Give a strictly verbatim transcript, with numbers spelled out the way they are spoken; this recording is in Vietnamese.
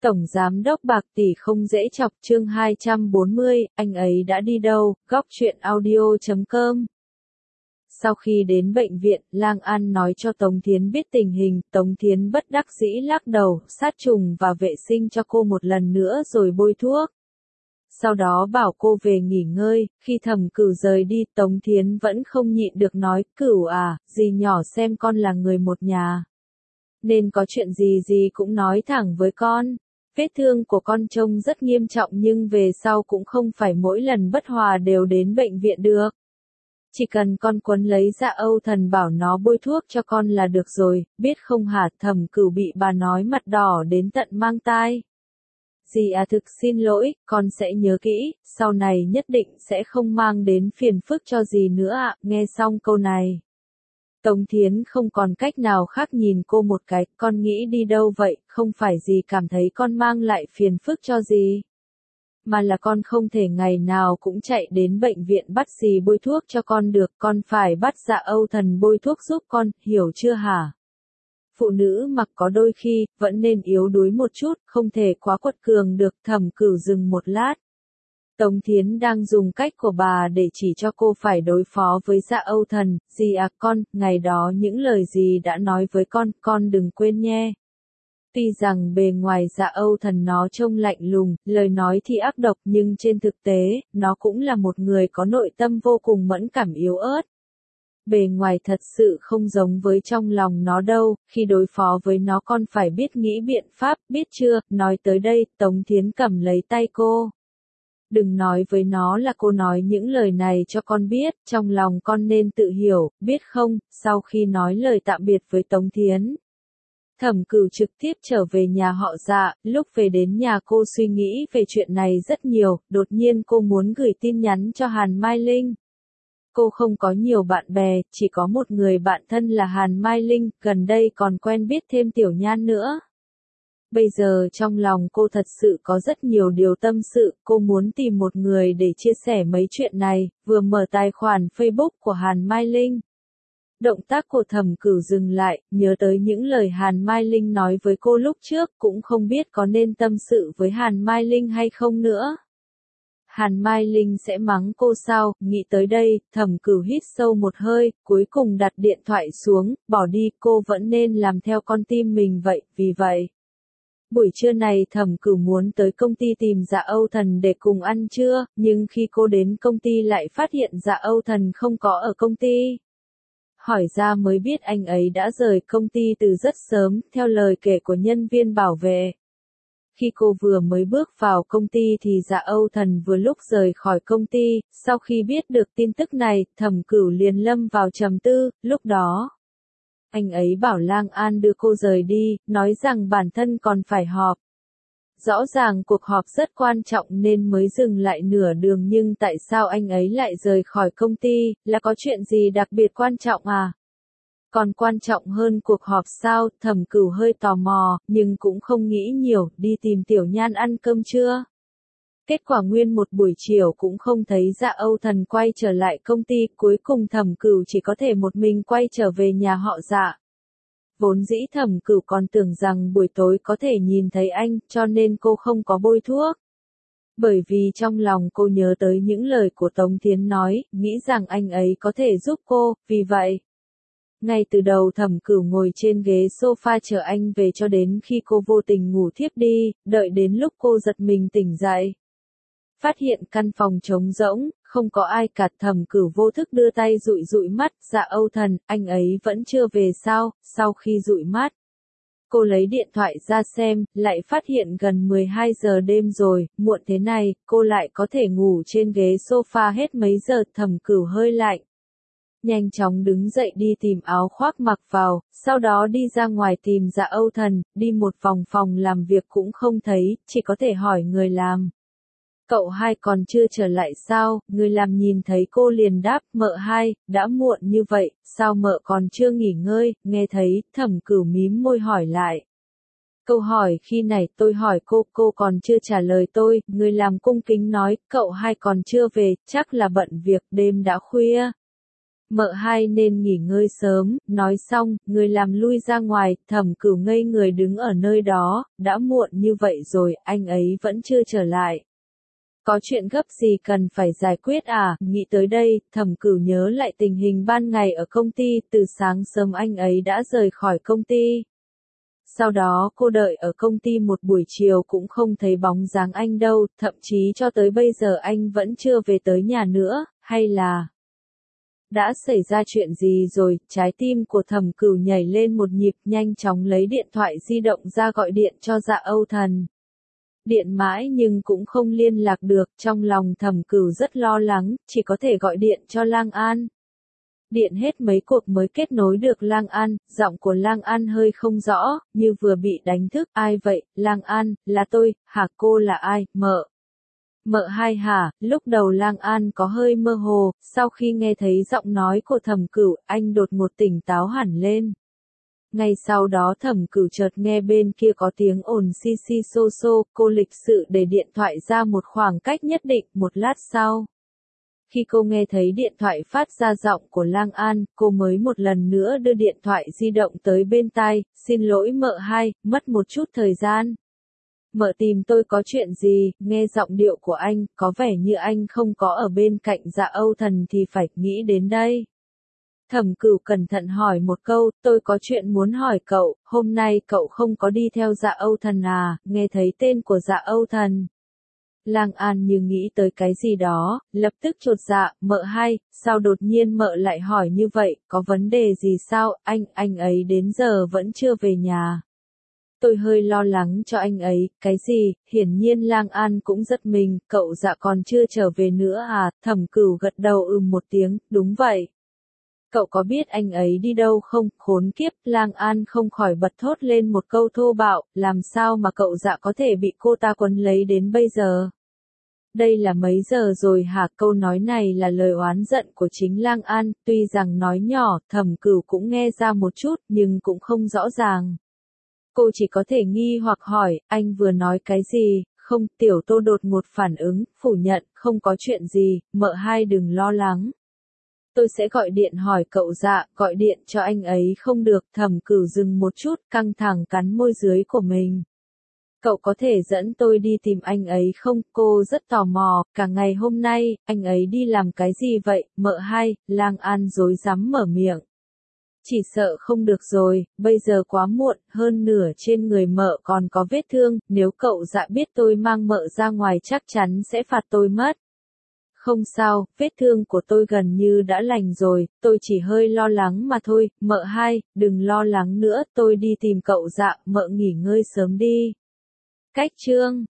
Tổng Giám đốc bạc tỷ không dễ chọc chương hai trăm bốn mươi, anh ấy đã đi đâu, góc truyện audio chấm com. Sau khi đến bệnh viện, Lang An nói cho Tống Thiến biết tình hình, Tống Thiến bất đắc dĩ lắc đầu, sát trùng và vệ sinh cho cô một lần nữa rồi bôi thuốc. Sau đó bảo cô về nghỉ ngơi, khi Thẩm Cửu rời đi, Tống Thiến vẫn không nhịn được nói, Cửu à, dì nhỏ xem con là người một nhà. Nên có chuyện gì dì cũng nói thẳng với con. Vết thương của con trông rất nghiêm trọng nhưng về sau cũng không phải mỗi lần bất hòa đều đến bệnh viện được. Chỉ cần con quấn lấy Dạ Âu Thần bảo nó bôi thuốc cho con là được rồi, biết không hả? Thẩm Cửu bị bà nói mặt đỏ đến tận mang tai. Dì à, thực xin lỗi, con sẽ nhớ kỹ, sau này nhất định sẽ không mang đến phiền phức cho dì nữa ạ. Nghe xong câu này, Tống Thiến không còn cách nào khác nhìn cô một cái, con nghĩ đi đâu vậy, không phải dì cảm thấy con mang lại phiền phức cho dì. Mà là con không thể ngày nào cũng chạy đến bệnh viện bắt dì bôi thuốc cho con được, con phải bắt Dạ Âu Thần bôi thuốc giúp con, hiểu chưa hả? Phụ nữ mặc có đôi khi, vẫn nên yếu đuối một chút, không thể quá quật cường được. Thẩm Cửu dừng một lát. Tống Thiến đang dùng cách của bà để chỉ cho cô phải đối phó với Dạ Âu Thần. Dì à con, ngày đó những lời dì đã nói với con, con đừng quên nhé. Tuy rằng bề ngoài Dạ Âu Thần nó trông lạnh lùng, lời nói thì ác độc nhưng trên thực tế, nó cũng là một người có nội tâm vô cùng mẫn cảm yếu ớt. Bề ngoài thật sự không giống với trong lòng nó đâu, khi đối phó với nó con phải biết nghĩ biện pháp, biết chưa? Nói tới đây, Tống Thiến cầm lấy tay cô. Đừng nói với nó là cô nói những lời này cho con biết, trong lòng con nên tự hiểu, biết không? Sau khi nói lời tạm biệt với Tống Thiến, Thẩm Cửu trực tiếp trở về nhà họ Dạ. Lúc về đến nhà cô suy nghĩ về chuyện này rất nhiều, đột nhiên cô muốn gửi tin nhắn cho Hàn Mai Linh. Cô không có nhiều bạn bè, chỉ có một người bạn thân là Hàn Mai Linh, gần đây còn quen biết thêm Tiểu Nhan nữa. Bây giờ trong lòng cô thật sự có rất nhiều điều tâm sự, cô muốn tìm một người để chia sẻ mấy chuyện này, vừa mở tài khoản Facebook của Hàn Mai Linh. Động tác của Thẩm Cửu dừng lại, nhớ tới những lời Hàn Mai Linh nói với cô lúc trước, cũng không biết có nên tâm sự với Hàn Mai Linh hay không nữa. Hàn Mai Linh sẽ mắng cô sao? Nghĩ tới đây, Thẩm Cửu hít sâu một hơi, cuối cùng đặt điện thoại xuống, bỏ đi, cô vẫn nên làm theo con tim mình vậy, vì vậy. Buổi trưa này Thẩm Cửu muốn tới công ty tìm Dạ Âu Thần để cùng ăn trưa, nhưng khi cô đến công ty lại phát hiện Dạ Âu Thần không có ở công ty. Hỏi ra mới biết anh ấy đã rời công ty từ rất sớm, theo lời kể của nhân viên bảo vệ. Khi cô vừa mới bước vào công ty thì Dạ Âu Thần vừa lúc rời khỏi công ty, sau khi biết được tin tức này, Thẩm Cửu liền lâm vào trầm tư, lúc đó. Anh ấy bảo Lang An đưa cô rời đi, nói rằng bản thân còn phải họp. Rõ ràng cuộc họp rất quan trọng nên mới dừng lại nửa đường nhưng tại sao anh ấy lại rời khỏi công ty, là có chuyện gì đặc biệt quan trọng à? Còn quan trọng hơn cuộc họp sao? Thẩm Cửu hơi tò mò, nhưng cũng không nghĩ nhiều, đi tìm Tiểu Nhan ăn cơm trưa. Kết quả nguyên một buổi chiều cũng không thấy Dạ Âu Thần quay trở lại công ty, cuối cùng Thẩm Cửu chỉ có thể một mình quay trở về nhà họ Dạ. Vốn dĩ Thẩm Cửu còn tưởng rằng buổi tối có thể nhìn thấy anh, cho nên cô không có bôi thuốc. Bởi vì trong lòng cô nhớ tới những lời của Tống Thiến nói, nghĩ rằng anh ấy có thể giúp cô, vì vậy. Ngay từ đầu Thẩm Cửu ngồi trên ghế sofa chờ anh về cho đến khi cô vô tình ngủ thiếp đi, đợi đến lúc cô giật mình tỉnh dậy. Phát hiện căn phòng trống rỗng, không có ai cả. Thẩm Cửu vô thức đưa tay dụi dụi mắt, Dạ Âu Thần, anh ấy vẫn chưa về sao? Sau khi dụi mắt, cô lấy điện thoại ra xem, lại phát hiện gần mười hai giờ đêm rồi, muộn thế này, cô lại có thể ngủ trên ghế sofa hết mấy giờ. Thẩm Cửu hơi lạnh. Nhanh chóng đứng dậy đi tìm áo khoác mặc vào, sau đó đi ra ngoài tìm Dạ Âu Thần, đi một vòng phòng làm việc cũng không thấy, chỉ có thể hỏi người làm. Cậu hai còn chưa trở lại sao? Người làm nhìn thấy cô liền đáp, mợ hai, đã muộn như vậy, sao mợ còn chưa nghỉ ngơi? Nghe thấy, Thẩm Cửu mím môi hỏi lại. Câu hỏi khi này tôi hỏi cô, cô còn chưa trả lời tôi, người làm cung kính nói, cậu hai còn chưa về, chắc là bận việc, đêm đã khuya. Mợ hai nên nghỉ ngơi sớm, nói xong, người làm lui ra ngoài, Thẩm Cửu ngây người đứng ở nơi đó, đã muộn như vậy rồi, anh ấy vẫn chưa trở lại. Có chuyện gấp gì cần phải giải quyết à, nghĩ tới đây, Thẩm Cửu nhớ lại tình hình ban ngày ở công ty, từ sáng sớm anh ấy đã rời khỏi công ty. Sau đó cô đợi ở công ty một buổi chiều cũng không thấy bóng dáng anh đâu, thậm chí cho tới bây giờ anh vẫn chưa về tới nhà nữa, hay là... Đã xảy ra chuyện gì rồi, trái tim của Thẩm Cửu nhảy lên một nhịp, nhanh chóng lấy điện thoại di động ra gọi điện cho Dạ Âu Thần. Điện mãi nhưng cũng không liên lạc được, trong lòng Thẩm Cửu rất lo lắng, chỉ có thể gọi điện cho Lang An. Điện hết mấy cuộc mới kết nối được Lang An, giọng của Lang An hơi không rõ, như vừa bị đánh thức, ai vậy, Lang An, là tôi, hả cô là ai, mợ. Mợ hai hả, lúc đầu Lang An có hơi mơ hồ, sau khi nghe thấy giọng nói của Thẩm Cửu, anh đột ngột tỉnh táo hẳn lên. Ngay sau đó Thẩm Cửu chợt nghe bên kia có tiếng ồn xi xi xô xô, cô lịch sự để điện thoại ra một khoảng cách nhất định, một lát sau. Khi cô nghe thấy điện thoại phát ra giọng của Lang An, cô mới một lần nữa đưa điện thoại di động tới bên tai, xin lỗi mợ hai, mất một chút thời gian. Mợ tìm tôi có chuyện gì, nghe giọng điệu của anh, có vẻ như anh không có ở bên cạnh Dạ Âu Thần thì phải nghĩ đến đây. Thẩm Cửu cẩn thận hỏi một câu, tôi có chuyện muốn hỏi cậu, hôm nay cậu không có đi theo Dạ Âu Thần à, nghe thấy tên của Dạ Âu Thần. Lang An như nghĩ tới cái gì đó, lập tức chột dạ, mợ hai, sao đột nhiên mợ lại hỏi như vậy, có vấn đề gì sao, anh, anh ấy đến giờ vẫn chưa về nhà. Tôi hơi lo lắng cho anh ấy, cái gì, hiển nhiên Lang An cũng giật mình, cậu Dạ còn chưa trở về nữa à, Thẩm Cửu gật đầu ừm một tiếng, đúng vậy. Cậu có biết anh ấy đi đâu không, khốn kiếp, Lang An không khỏi bật thốt lên một câu thô bạo, làm sao mà cậu Dạ có thể bị cô ta quấn lấy đến bây giờ. Đây là mấy giờ rồi hả, câu nói này là lời oán giận của chính Lang An, tuy rằng nói nhỏ, Thẩm Cửu cũng nghe ra một chút, nhưng cũng không rõ ràng. Cô chỉ có thể nghi hoặc hỏi, anh vừa nói cái gì, không, Tiểu Tô đột ngột phản ứng, phủ nhận, không có chuyện gì, mợ hai đừng lo lắng. Tôi sẽ gọi điện hỏi cậu Dạ, gọi điện cho anh ấy không được, Thẩm Cửu dừng một chút, căng thẳng cắn môi dưới của mình. Cậu có thể dẫn tôi đi tìm anh ấy không, cô rất tò mò, cả ngày hôm nay, anh ấy đi làm cái gì vậy, mợ hai, Lang An rối rắm mở miệng. Chỉ sợ không được rồi, bây giờ quá muộn, hơn nửa trên người mợ còn có vết thương, nếu cậu Dạ biết tôi mang mợ ra ngoài chắc chắn sẽ phạt tôi mất. Không sao, vết thương của tôi gần như đã lành rồi, tôi chỉ hơi lo lắng mà thôi, mợ hai, đừng lo lắng nữa, tôi đi tìm cậu Dạ, mợ nghỉ ngơi sớm đi. Cách chương